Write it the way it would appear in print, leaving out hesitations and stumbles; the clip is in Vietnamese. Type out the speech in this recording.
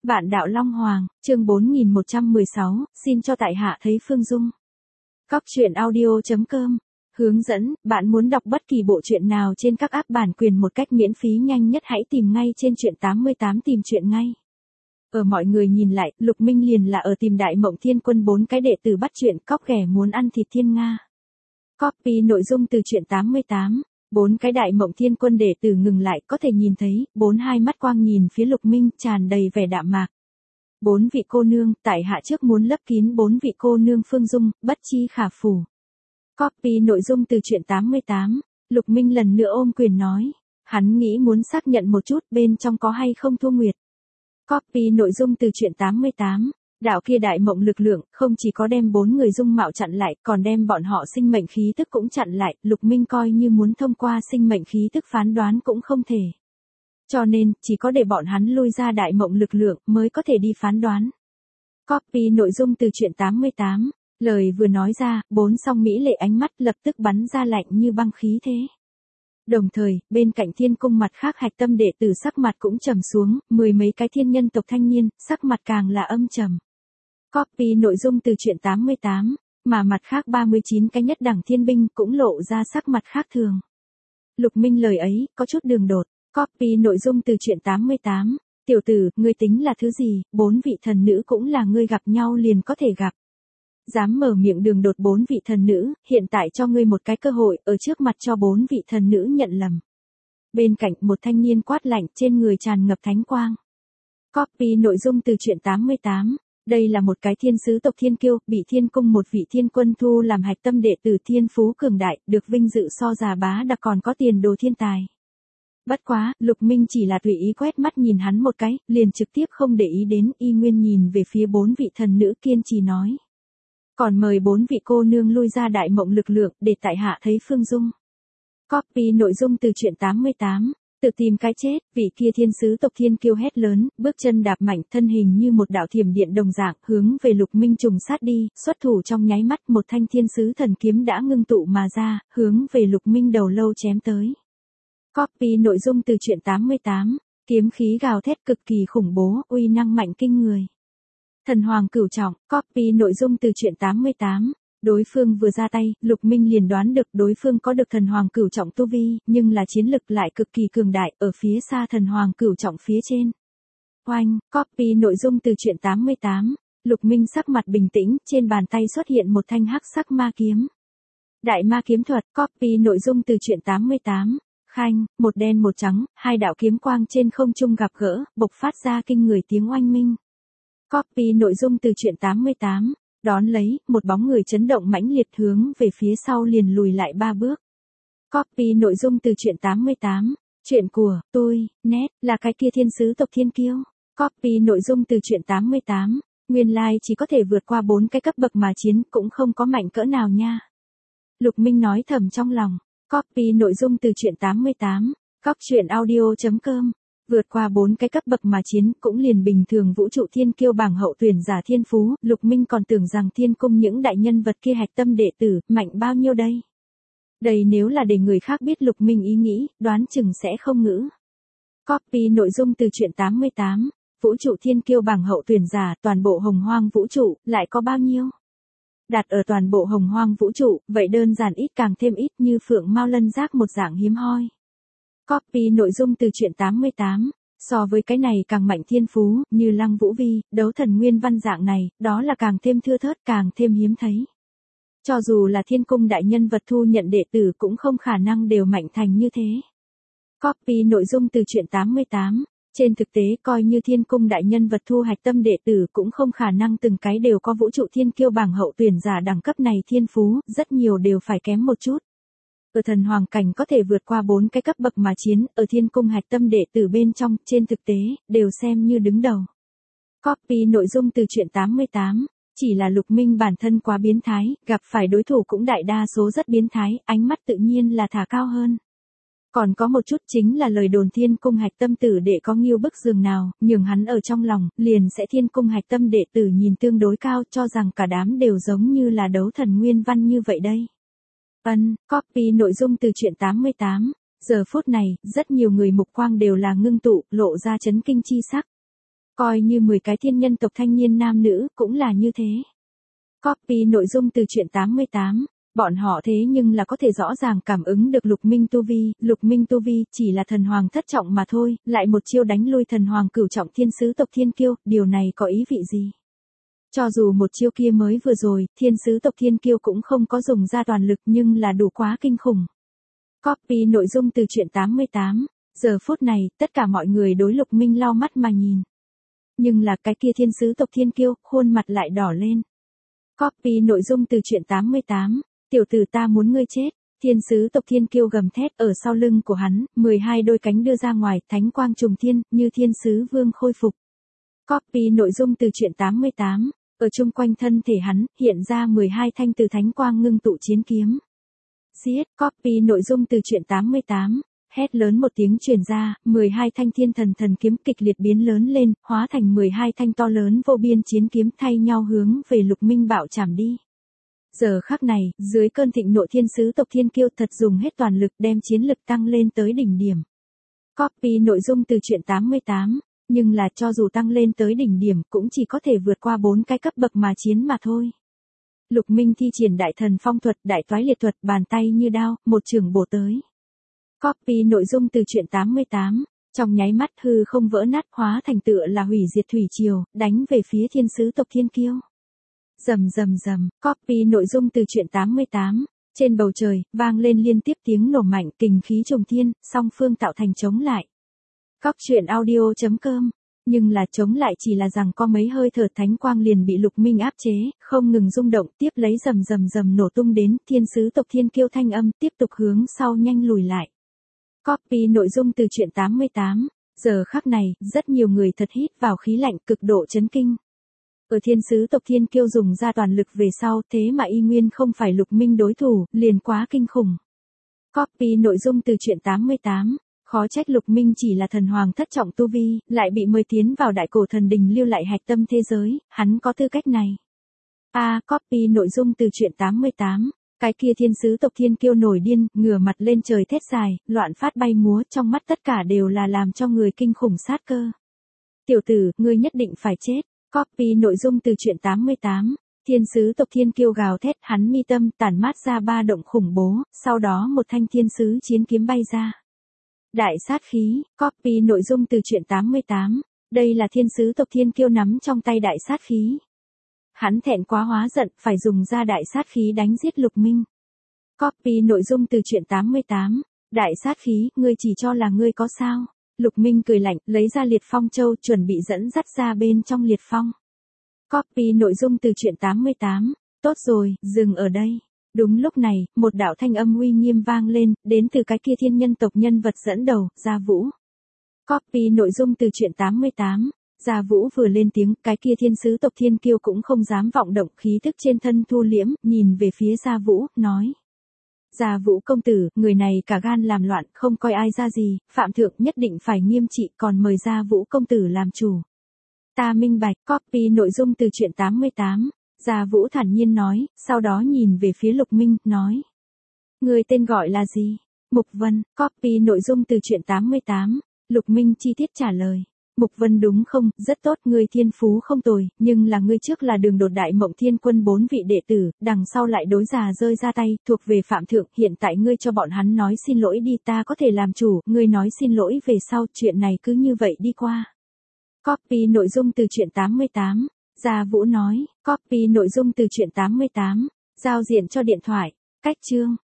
Vạn đạo Long Hoàng, chương 4116, xin cho tại hạ thấy Phương Dung. Góc truyện audio.com. Hướng dẫn, bạn muốn đọc bất kỳ bộ truyện nào trên các app bản quyền một cách miễn phí nhanh nhất hãy tìm ngay trên truyện 88 tìm truyện ngay. Ở mọi người nhìn lại, Lục Minh liền là ở tìm Đại Mộng Thiên Quân 4 cái đệ tử bắt chuyện cóc ghẻ muốn ăn thịt thiên nga. Copy nội dung từ truyện 88. 4 cái Đại Mộng Thiên Quân đệ tử ngừng lại có thể nhìn thấy, 4 hai mắt quang nhìn phía Lục Minh tràn đầy vẻ đạm mạc. 4 vị cô nương, tại hạ trước muốn lấp kín 4 vị cô nương Phương Dung, bất chi khả phủ. Copy nội dung từ truyện 88. Lục Minh lần nữa ôm quyền nói. Hắn nghĩ muốn xác nhận một chút bên trong có hay không Thu Nguyệt. Copy nội dung từ truyện 88. Đạo kia đại mộng lực lượng, không chỉ có đem 4 người dung mạo chặn lại, còn đem bọn họ sinh mệnh khí tức cũng chặn lại, Lục Minh coi như muốn thông qua sinh mệnh khí tức phán đoán cũng không thể. Cho nên, chỉ có để bọn hắn lui ra đại mộng lực lượng mới có thể đi phán đoán. Copy nội dung từ truyện 88. Lời vừa nói ra, 4 song mỹ lệ ánh mắt lập tức bắn ra lạnh như băng khí thế. Đồng thời, bên cạnh thiên cung mặt khác hạch tâm đệ tử sắc mặt cũng trầm xuống, 10 mấy cái thiên nhân tộc thanh niên, sắc mặt càng là âm trầm. Copy nội dung từ truyện 88, mà mặt khác 39 cái nhất đẳng thiên binh cũng lộ ra sắc mặt khác thường. Lục Minh lời ấy, có chút đường đột. Copy nội dung từ truyện 88, tiểu tử, ngươi tính là thứ gì, 4 vị thần nữ cũng là ngươi gặp nhau liền có thể gặp. Dám mở miệng đường đột 4 vị thần nữ, hiện tại cho ngươi một cái cơ hội, ở trước mặt cho 4 vị thần nữ nhận lầm. Bên cạnh một thanh niên quát lạnh trên người tràn ngập thánh quang. Copy nội dung từ truyện 88. Đây là một cái thiên sứ tộc thiên kiêu, bị thiên cung một vị thiên quân thu làm hạch tâm đệ tử thiên phú cường đại, được vinh dự so già bá đặc còn có tiền đồ thiên tài. Bất quá, Lục Minh chỉ là tùy ý quét mắt nhìn hắn một cái, liền trực tiếp không để ý đến, y nguyên nhìn về phía 4 vị thần nữ kiên trì nói. Còn mời 4 vị cô nương lui ra đại mộng lực lượng, để tại hạ thấy Phương Dung. Copy nội dung từ truyện 88. Tự tìm cái chết, vị kia thiên sứ tộc thiên kiêu hét lớn, bước chân đạp mạnh thân hình như một đạo thiểm điện đồng dạng, hướng về Lục Minh trùng sát đi, xuất thủ trong nháy mắt một thanh thiên sứ thần kiếm đã ngưng tụ mà ra, hướng về Lục Minh đầu lâu chém tới. Copy nội dung từ truyện 88, kiếm khí gào thét cực kỳ khủng bố, uy năng mạnh kinh người. Thần Hoàng Cửu Trọng, copy nội dung từ truyện 88. Đối phương vừa ra tay, Lục Minh liền đoán được đối phương có được Thần Hoàng Cửu Trọng tu vi, nhưng là chiến lực lại cực kỳ cường đại, ở phía xa Thần Hoàng Cửu Trọng phía trên. Oanh, copy nội dung từ truyện 88. Lục Minh sắc mặt bình tĩnh, trên bàn tay xuất hiện một thanh hắc sắc ma kiếm. Đại ma kiếm thuật, copy nội dung từ truyện 88. Khanh, một đen một trắng, hai đạo kiếm quang trên không trung gặp gỡ, bộc phát ra kinh người tiếng oanh minh. Copy nội dung từ truyện 88. Đón lấy, một bóng người chấn động mãnh liệt hướng về phía sau liền lùi lại 3 bước. Copy nội dung từ truyện 88. Chuyện của tôi, nét, là cái kia thiên sứ tộc thiên kiêu. Copy nội dung từ truyện 88. Nguyên lai chỉ có thể vượt qua 4 cái cấp bậc mà chiến cũng không có mạnh cỡ nào nha. Lục Minh nói thầm trong lòng. Copy nội dung từ truyện 88. Góc truyện audio.com. Vượt qua 4 cái cấp bậc mà chiến cũng liền bình thường vũ trụ thiên kiêu bảng hậu tuyển giả thiên phú, Lục Minh còn tưởng rằng thiên cung những đại nhân vật kia hạch tâm đệ tử, mạnh bao nhiêu đây? Đây nếu là để người khác biết Lục Minh ý nghĩ, đoán chừng sẽ không ngữ. Copy nội dung từ truyện 88, vũ trụ thiên kiêu bảng hậu tuyển giả toàn bộ hồng hoang vũ trụ, lại có bao nhiêu? Đặt ở toàn bộ hồng hoang vũ trụ, vậy đơn giản ít càng thêm ít như phượng mao lân giác một dạng hiếm hoi. Copy nội dung từ truyện 88. So với cái này càng mạnh thiên phú, như Lăng Vũ Vi, đấu thần nguyên văn dạng này, đó là càng thêm thưa thớt càng thêm hiếm thấy. Cho dù là thiên cung đại nhân vật thu nhận đệ tử cũng không khả năng đều mạnh thành như thế. Copy nội dung từ truyện 88. Trên thực tế coi như thiên cung đại nhân vật thu hạch tâm đệ tử cũng không khả năng từng cái đều có vũ trụ thiên kiêu bảng hậu tuyển giả đẳng cấp này thiên phú, rất nhiều đều phải kém một chút. Ở thần hoàng cảnh có thể vượt qua 4 cái cấp bậc mà chiến, ở thiên cung hạch tâm đệ tử bên trong, trên thực tế, đều xem như đứng đầu. Copy nội dung từ truyện 88. Chỉ là Lục Minh bản thân quá biến thái, gặp phải đối thủ cũng đại đa số rất biến thái, ánh mắt tự nhiên là thả cao hơn. Còn có một chút chính là lời đồn thiên cung hạch tâm tử đệ có nghiêu bức giường nào, nhường hắn ở trong lòng, liền sẽ thiên cung hạch tâm đệ tử nhìn tương đối cao cho rằng cả đám đều giống như là đấu thần nguyên văn như vậy đây. Copy nội dung từ truyện 88. Giờ phút này, rất nhiều người mục quang đều là ngưng tụ, lộ ra chấn kinh chi sắc. Coi như 10 cái thiên nhân tộc thanh niên nam nữ cũng là như thế. Copy nội dung từ truyện 88. Bọn họ thế nhưng là có thể rõ ràng cảm ứng được Lục Minh Tu Vi chỉ là thần hoàng thất trọng mà thôi, lại một chiêu đánh lui thần hoàng cửu trọng thiên sứ tộc Thiên Kiêu, điều này có ý vị gì? Cho dù một chiêu kia mới vừa rồi, thiên sứ tộc Thiên Kiêu cũng không có dùng ra toàn lực nhưng là đủ quá kinh khủng. Copy nội dung từ truyện 88. Giờ phút này, tất cả mọi người đối Lục Minh lau mắt mà nhìn. Nhưng là cái kia thiên sứ tộc Thiên Kiêu, khuôn mặt lại đỏ lên. Copy nội dung từ truyện 88. Tiểu tử ta muốn ngươi chết. Thiên sứ tộc Thiên Kiêu gầm thét ở sau lưng của hắn, 12 đôi cánh đưa ra ngoài, thánh quang trùng thiên, như thiên sứ vương khôi phục. Copy nội dung từ truyện 88. Ở chung quanh thân thể hắn, hiện ra 12 thanh từ thánh quang ngưng tụ chiến kiếm. Giết. Copy nội dung từ truyện 88. Hét lớn một tiếng truyền ra, 12 thanh thiên thần kiếm kịch liệt biến lớn lên, hóa thành 12 thanh to lớn vô biên chiến kiếm thay nhau hướng về Lục Minh bạo chạm đi. Giờ khắc này, dưới cơn thịnh nộ thiên sứ tộc Thiên Kiêu thật dùng hết toàn lực đem chiến lực tăng lên tới đỉnh điểm. Copy nội dung từ truyện 88. Nhưng là cho dù tăng lên tới đỉnh điểm cũng chỉ có thể vượt qua 4 cái cấp bậc mà chiến mà thôi. Lục Minh thi triển đại thần phong thuật, đại toái liệt thuật, bàn tay như đao, một trường bổ tới. Copy nội dung từ truyện 88. Trong nháy mắt hư không vỡ nát hóa thành tựa là hủy diệt thủy triều, đánh về phía thiên sứ tộc Thiên Kiêu. Rầm rầm rầm. Copy nội dung từ truyện 88. Trên bầu trời, vang lên liên tiếp tiếng nổ mạnh, kình khí trùng thiên, song phương tạo thành chống lại. Cóc truyện audio.com. Nhưng là chống lại chỉ là rằng có mấy hơi thở thánh quang liền bị Lục Minh áp chế, không ngừng rung động, tiếp lấy rầm rầm rầm nổ tung đến, thiên sứ tộc Thiên Kiêu thanh âm tiếp tục hướng sau nhanh lùi lại. Copy nội dung từ truyện 88. Giờ khắc này, rất nhiều người thật hít vào khí lạnh, cực độ chấn kinh. Ở thiên sứ tộc Thiên Kiêu dùng ra toàn lực về sau, thế mà y nguyên không phải Lục Minh đối thủ, liền quá kinh khủng. Copy nội dung từ truyện 88. Khó trách Lục Minh chỉ là thần hoàng thất trọng tu vi, lại bị mời tiến vào đại cổ thần đình lưu lại hạch tâm thế giới, hắn có tư cách này. Copy nội dung từ truyện 88. Cái kia thiên sứ tộc Thiên Kiêu nổi điên, ngửa mặt lên trời thét dài, loạn phát bay múa, trong mắt tất cả đều là làm cho người kinh khủng sát cơ. Tiểu tử, ngươi nhất định phải chết. Copy nội dung từ truyện 88. Thiên sứ tộc Thiên Kiêu gào thét, hắn mi tâm tản mát ra ba động khủng bố, sau đó một thanh thiên sứ chiến kiếm bay ra. Đại sát khí. Copy nội dung từ truyện 88. Đây là thiên sứ tộc Thiên Kiêu nắm trong tay đại sát khí. Hắn thẹn quá hóa giận, phải dùng ra đại sát khí đánh giết Lục Minh. Copy nội dung từ truyện 88. Đại sát khí, ngươi chỉ cho là ngươi có sao? Lục Minh cười lạnh, lấy ra liệt phong châu, chuẩn bị dẫn dắt ra bên trong liệt phong. Copy nội dung từ truyện 88. Tốt rồi, dừng ở đây. Đúng lúc này, một đạo thanh âm uy nghiêm vang lên, đến từ cái kia thiên nhân tộc nhân vật dẫn đầu, Gia Vũ. Copy nội dung từ truyện 88. Gia Vũ vừa lên tiếng, cái kia thiên sứ tộc Thiên Kiêu cũng không dám vọng động, khí tức trên thân thu liễm, nhìn về phía Gia Vũ, nói. Gia Vũ công tử, người này cả gan làm loạn, không coi ai ra gì, phạm thượng nhất định phải nghiêm trị, còn mời Gia Vũ công tử làm chủ. Ta minh bạch. Copy nội dung từ truyện 88. Gia Vũ thản nhiên nói, sau đó nhìn về phía Lục Minh, nói. Người tên gọi là gì? Mục Vân. Copy nội dung từ truyện 88. Lục Minh chi tiết trả lời. Mục Vân đúng không, rất tốt, ngươi thiên phú không tồi, nhưng là ngươi trước là Đường Đột Đại Mộng Thiên Quân 4 vị đệ tử, đằng sau lại đối già rơi ra tay, thuộc về phạm thượng, hiện tại ngươi cho bọn hắn nói xin lỗi đi, ta có thể làm chủ, ngươi nói xin lỗi về sau, chuyện này cứ như vậy đi qua. Copy nội dung từ truyện 88. Gia Vũ nói. Copy nội dung từ truyện 88. Giao diện cho điện thoại. Cách chương.